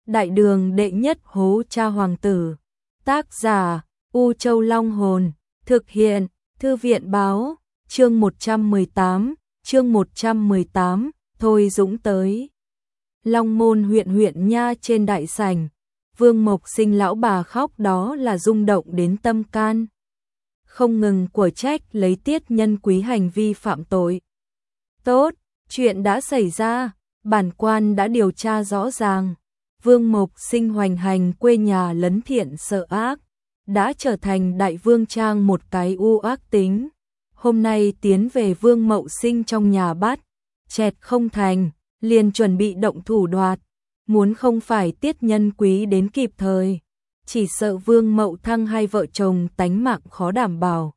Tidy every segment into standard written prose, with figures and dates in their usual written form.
Đại đường đệ nhất hố cha hoàng tử. Tác giả U Châu Long Hồn. Thực hiện Thư viện Báo. Chương 118. Thôi Dũng tới. Long Môn huyện nha trên đại sảnh. Vương Mộc Sinh lão bà khóc đó là rung động đến tâm can. Không ngừng của trách lấy Tiết Nhân Quý hành vi phạm tội. Tốt, chuyện đã xảy ra, bản quan đã điều tra rõ ràng. Vương Mộc Sinh hoành hành quê nhà lấn thiện sợ ác, đã trở thành đại vương trang một cái u ác tính. Hôm nay tiến về Vương Mậu Sinh trong nhà bắt, chẹt không thành, liền chuẩn bị động thủ đoạt. Muốn không phải Tiết Nhân Quý đến kịp thời, chỉ sợ Vương Mậu Thăng hai vợ chồng tánh mạng khó đảm bảo.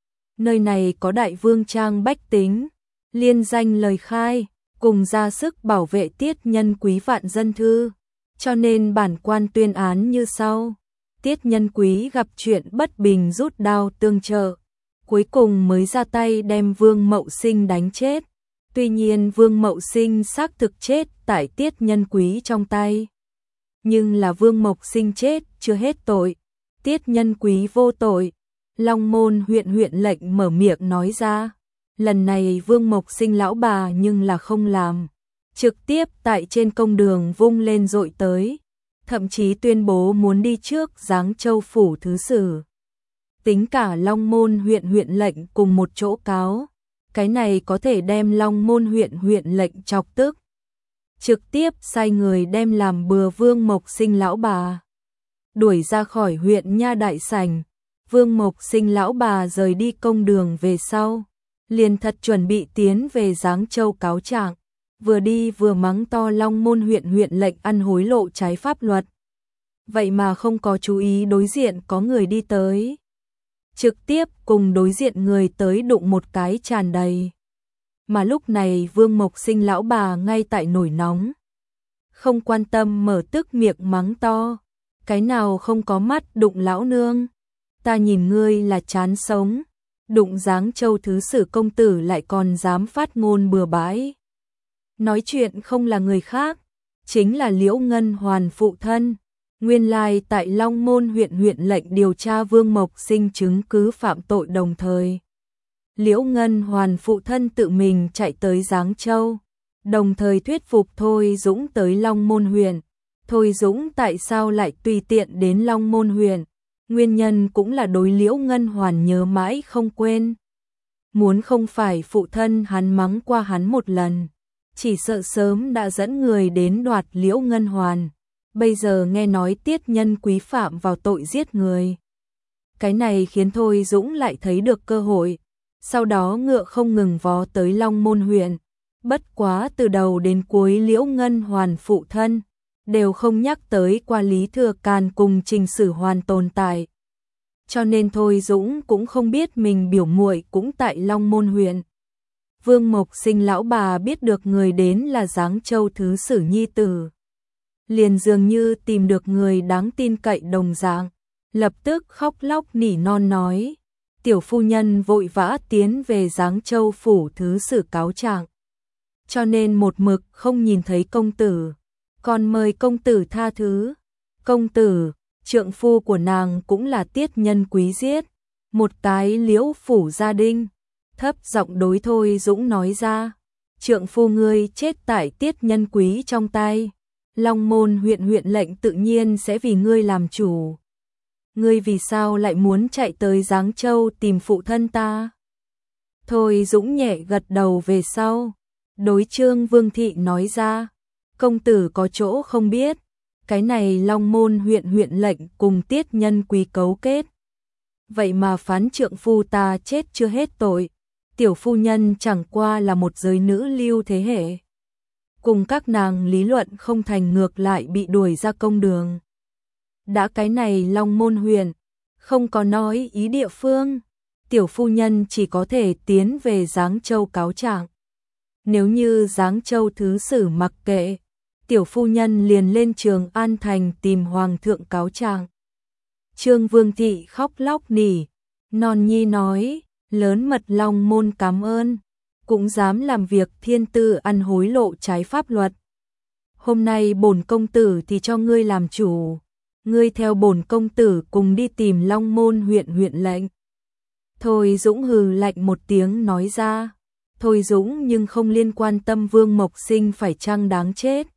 Nơi này có đại vương trang bách tính, liên danh lời khai, cùng ra sức bảo vệ Tiết Nhân Quý vạn dân thư, cho nên bản quan tuyên án như sau. Tiết Nhân Quý gặp chuyện bất bình rút đao tương trợ, cuối cùng mới ra tay đem Vương Mậu Sinh đánh chết. Tuy nhiên Vương Mậu Sinh xác thực chết tại Tiết Nhân Quý trong tay. Nhưng là Vương Mộc Sinh chết chưa hết tội, Tiết Nhân Quý vô tội. Long Môn huyện lệnh mở miệng nói ra. Lần này Vương Mộc Sinh lão bà nhưng là không làm, trực tiếp tại trên công đường vung lên dội tới, thậm chí tuyên bố muốn đi trước Giáng Châu phủ thứ sử. Tính cả Long Môn huyện lệnh cùng một chỗ cáo, cái này có thể đem Long Môn huyện lệnh chọc tức. Trực tiếp sai người đem làm bừa Vương Mộc Sinh lão bà, đuổi ra khỏi huyện nha đại sảnh. Vương Mộc Sinh lão bà rời đi công đường về sau, liền thật chuẩn bị tiến về Giáng Châu cáo trạng, vừa đi vừa mắng to Long Môn huyện lệnh ăn hối lộ trái pháp luật. Vậy mà không có chú ý đối diện có người đi tới, trực tiếp cùng đối diện người tới đụng một cái tràn đầy. Mà lúc này Vương Mộc Sinh lão bà ngay tại nổi nóng, không quan tâm mở tức miệng mắng to, cái nào không có mắt đụng lão nương, ta nhìn ngươi là chán sống, đụng Giáng Châu thứ sử công tử lại còn dám phát ngôn bừa bãi. Nói chuyện không là người khác, chính là Liễu Ngân Hoàn phụ thân. Nguyên lai tại Long Môn huyện lệnh điều tra Vương Mộc Sinh chứng cứ phạm tội đồng thời. Liễu Ngân Hoàn phụ thân tự mình chạy tới Giáng Châu, đồng thời thuyết phục Thôi Dũng tới Long Môn huyện. Thôi Dũng tại sao lại tùy tiện đến Long Môn huyện? Nguyên nhân cũng là đối Liễu Ngân Hoàn nhớ mãi không quên. Muốn không phải phụ thân hắn mắng qua hắn một lần, chỉ sợ sớm đã dẫn người đến đoạt Liễu Ngân Hoàn. Bây giờ nghe nói Tiết Nhân Quý phạm vào tội giết người, cái này khiến Thôi Dũng lại thấy được cơ hội. Sau đó ngựa không ngừng vó tới Long Môn huyện. Bất quá từ đầu đến cuối Liễu Ngân Hoàn phụ thân đều không nhắc tới qua Lý Thừa Càn cùng Trình Sử Hoàn tồn tại. Cho nên Thôi Dũng cũng không biết mình biểu muội cũng tại Long Môn huyện. Vương Mộc Sinh lão bà biết được người đến là Giáng Châu thứ sử nhi tử, liền dường như tìm được người đáng tin cậy đồng dạng, lập tức khóc lóc nỉ non nói: tiểu phu nhân vội vã tiến về Giáng Châu phủ thứ sử cáo trạng, cho nên một mực không nhìn thấy công tử, còn mời công tử tha thứ. Công tử, trượng phu của nàng cũng là Tiết Nhân Quý giết, một cái Liễu phủ gia đình. Thấp giọng đối Thôi Dũng nói ra: trượng phu ngươi chết tại Tiết Nhân Quý trong tay, Long Môn huyện lệnh tự nhiên sẽ vì ngươi làm chủ. Ngươi vì sao lại muốn chạy tới Giáng Châu tìm phụ thân ta? Thôi Dũng nhẹ gật đầu về sau, đối Trương Vương Thị nói ra: công tử có chỗ không biết, cái này Long Môn huyện lệnh cùng Tiết Nhân Quý cấu kết, vậy mà phán trượng phu ta chết chưa hết tội, tiểu phu nhân chẳng qua là một giới nữ lưu thế hệ, cùng các nàng lý luận không thành, ngược lại bị đuổi ra công đường. Đã cái này Long Môn huyện không có nói ý địa phương, tiểu phu nhân chỉ có thể tiến về Giáng Châu cáo trạng. Nếu như Giáng Châu thứ sử mặc kệ, tiểu phu nhân liền lên Trường An thành tìm hoàng thượng cáo trạng. Trương Vương Thị khóc lóc nỉ non nhi nói: lớn mật Long Môn cảm ơn, cũng dám làm việc thiên tư ăn hối lộ trái pháp luật. hôm nay bổn công tử thì cho ngươi làm chủ, ngươi theo bổn công tử cùng đi tìm Long Môn huyện huyện lệnh. Thôi Dũng hừ lạnh một tiếng nói ra. Thôi Dũng nhưng không liên quan tâm Vương Mộc Sinh phải chăng đáng chết.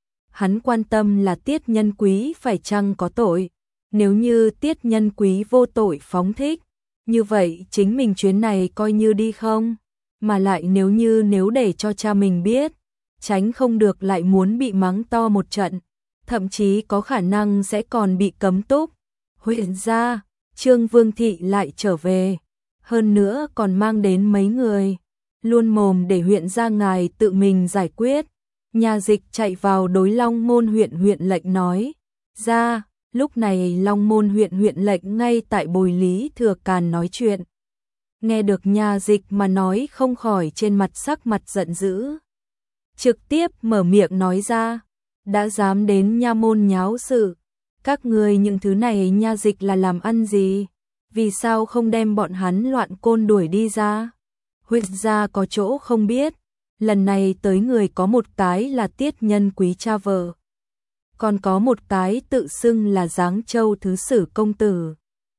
Hắn quan tâm là Tiết Nhân Quý phải chăng có tội. Nếu như Tiết Nhân Quý vô tội phóng thích, như vậy chính mình chuyến này coi như đi không. Mà lại nếu để cho cha mình biết, tránh không được lại muốn bị mắng to một trận, thậm chí có khả năng sẽ còn bị cấm túc. Huyện gia, Trương Vương Thị lại trở về, hơn nữa còn mang đến mấy người, luôn mồm để huyện gia ngài tự mình giải quyết. Nhà Dịch chạy vào đối Long Môn huyện huyện lệnh nói ra. Lúc này Long Môn huyện huyện lệnh ngay tại bồi Lý Thừa Càn nói chuyện. Nghe được Nhà Dịch mà nói không khỏi trên mặt sắc mặt giận dữ. Trực tiếp mở miệng nói ra, đã dám đến nha môn nháo sự. Các người những thứ này Nhà Dịch là làm ăn gì? Vì sao không đem bọn hắn loạn côn đuổi đi ra? Huyện gia có chỗ không biết, lần này tới người có một cái là Tiết Nhân Quý cha vợ. Còn có một cái tự xưng là Giáng Châu Thứ Sử công tử.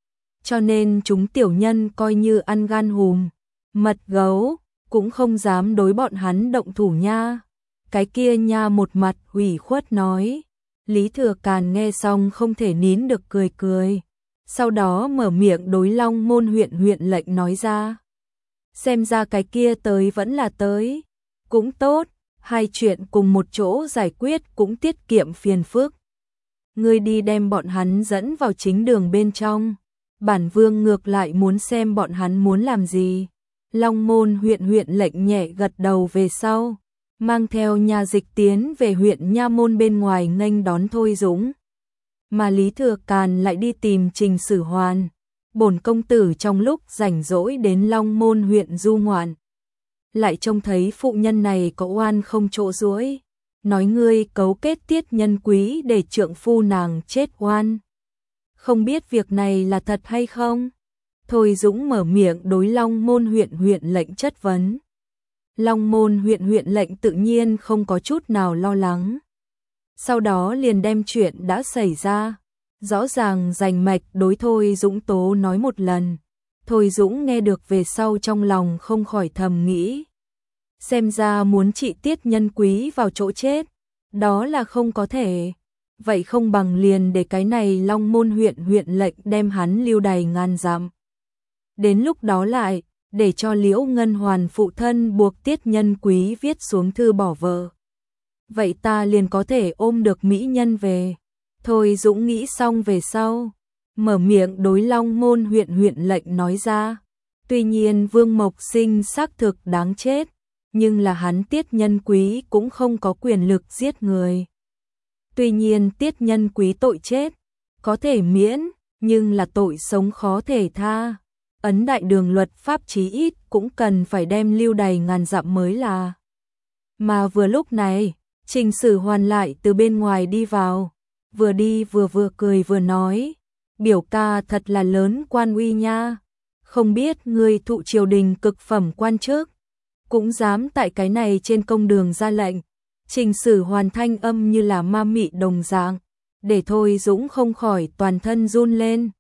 Cho nên chúng tiểu nhân coi như ăn gan hùm, mật gấu, cũng không dám đối bọn hắn động thủ nha. Cái kia nha một mặt ủy khuất nói. Lý Thừa Càn nghe xong không thể nín được cười cười. Sau đó mở miệng đối Long Môn huyện huyện lệnh nói ra. Xem ra cái kia tới vẫn là tới. Cũng tốt, hai chuyện cùng một chỗ giải quyết cũng tiết kiệm phiền phức. Ngươi đi đem bọn hắn dẫn vào chính đường bên trong. Bản vương ngược lại muốn xem bọn hắn muốn làm gì. Long Môn huyện huyện lệnh nhẹ gật đầu về sau, mang theo Nhà Dịch tiến về huyện nha môn bên ngoài nghênh đón Thôi Dũng. Mà Lý Thừa Càn lại đi tìm Trình Sử Hoàn. Bổn công tử trong lúc rảnh rỗi đến Long Môn huyện du ngoạn, lại trông thấy phụ nhân này có oan không chỗ duỗi, nói ngươi cấu kết Tiết Nhân Quý để trượng phu nàng chết oan. Không biết việc này là thật hay không? Thôi Dũng mở miệng đối Long Môn huyện huyện lệnh chất vấn. Long Môn huyện huyện lệnh tự nhiên không có chút nào lo lắng. Sau đó liền đem chuyện đã xảy ra, rõ ràng rành mạch đối Thôi Dũng tố nói một lần. Thôi Dũng nghe được về sau trong lòng không khỏi thầm nghĩ. Xem ra muốn trị Tiết Nhân Quý vào chỗ chết, đó là không có thể. Vậy không bằng liền để cái này Long Môn huyện huyện lệnh đem hắn lưu đày ngàn dặm. Đến lúc đó lại, để cho Liễu Ngân Hoàn phụ thân buộc Tiết Nhân Quý viết xuống thư bỏ vợ. Vậy ta liền có thể ôm được mỹ nhân về. Thôi Dũng nghĩ xong về sau, mở miệng đối Long Môn huyện huyện lệnh nói ra. Tuy nhiên Vương Mộc Sinh xác thực đáng chết, nhưng là hắn Tiết Nhân Quý cũng không có quyền lực giết người. Tuy nhiên Tiết Nhân Quý tội chết có thể miễn, nhưng là tội sống khó thể tha. Ấn đại đường luật pháp chí ít cũng cần phải đem lưu đày ngàn dặm mới là. Mà vừa lúc này, Trình Sử Hoàn lại từ bên ngoài đi vào, vừa đi vừa cười vừa nói, biểu ca thật là lớn quan uy nha, không biết ngươi thụ triều đình cực phẩm quan chức, cũng dám tại cái này trên công đường ra lệnh. Trình Sử Hoàn thanh âm như là ma mị đồng dạng, để Thôi Dũng không khỏi toàn thân run lên.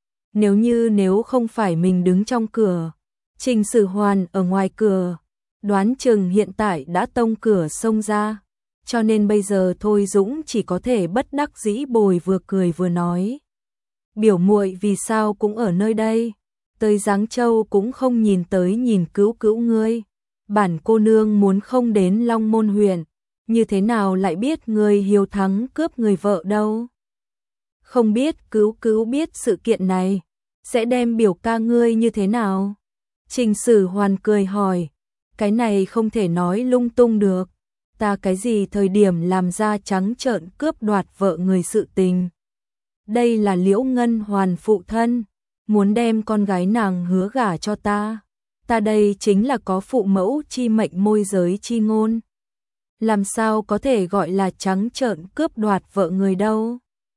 Nếu không phải mình đứng trong cửa, Trình Sử Hoàn ở ngoài cửa, đoán chừng hiện tại đã tông cửa xông ra. Cho nên bây giờ Thôi Dũng chỉ có thể bất đắc dĩ bồi vừa cười vừa nói. Biểu muội vì sao cũng ở nơi đây, tới Giáng Châu cũng không nhìn tới nhìn cứu cứu ngươi. Bản cô nương muốn không đến Long Môn huyện, như thế nào lại biết ngươi hiếu thắng cướp người vợ đâu. Không biết cứu cứu biết sự kiện này, sẽ đem biểu ca ngươi như thế nào? Trình Sử Hoàn cười hỏi, cái này không thể nói lung tung được. Ta cái gì thời điểm làm ra trắng trợn cướp đoạt vợ người sự tình. Đây là Liễu Ngân Hoàn phụ thân, muốn đem con gái nàng hứa gả cho ta. Ta đây chính là có phụ mẫu chi mệnh môi giới chi ngôn. Làm sao có thể gọi là trắng trợn cướp đoạt vợ người đâu.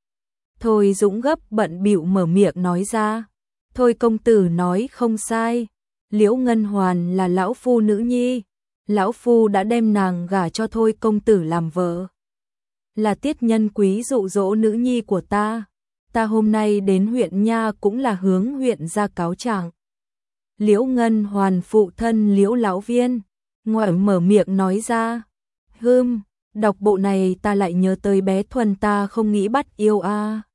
Thôi Dũng gấp bận bịu mở miệng nói ra. Thôi công tử nói không sai, Liễu Ngân Hoàn là lão phu nữ nhi. Lão phu đã đem nàng gả cho Thôi công tử làm vợ. là Tiết Nhân Quý dụ dỗ nữ nhi của ta. Ta hôm nay đến huyện nha cũng là hướng huyện ra cáo trạng. Liễu Ngân Hoàn phụ thân Liễu lão viên, ngoại mở miệng nói ra. Đọc bộ này ta lại nhớ tới bé Thuần ta không nghĩ bắt yêu a.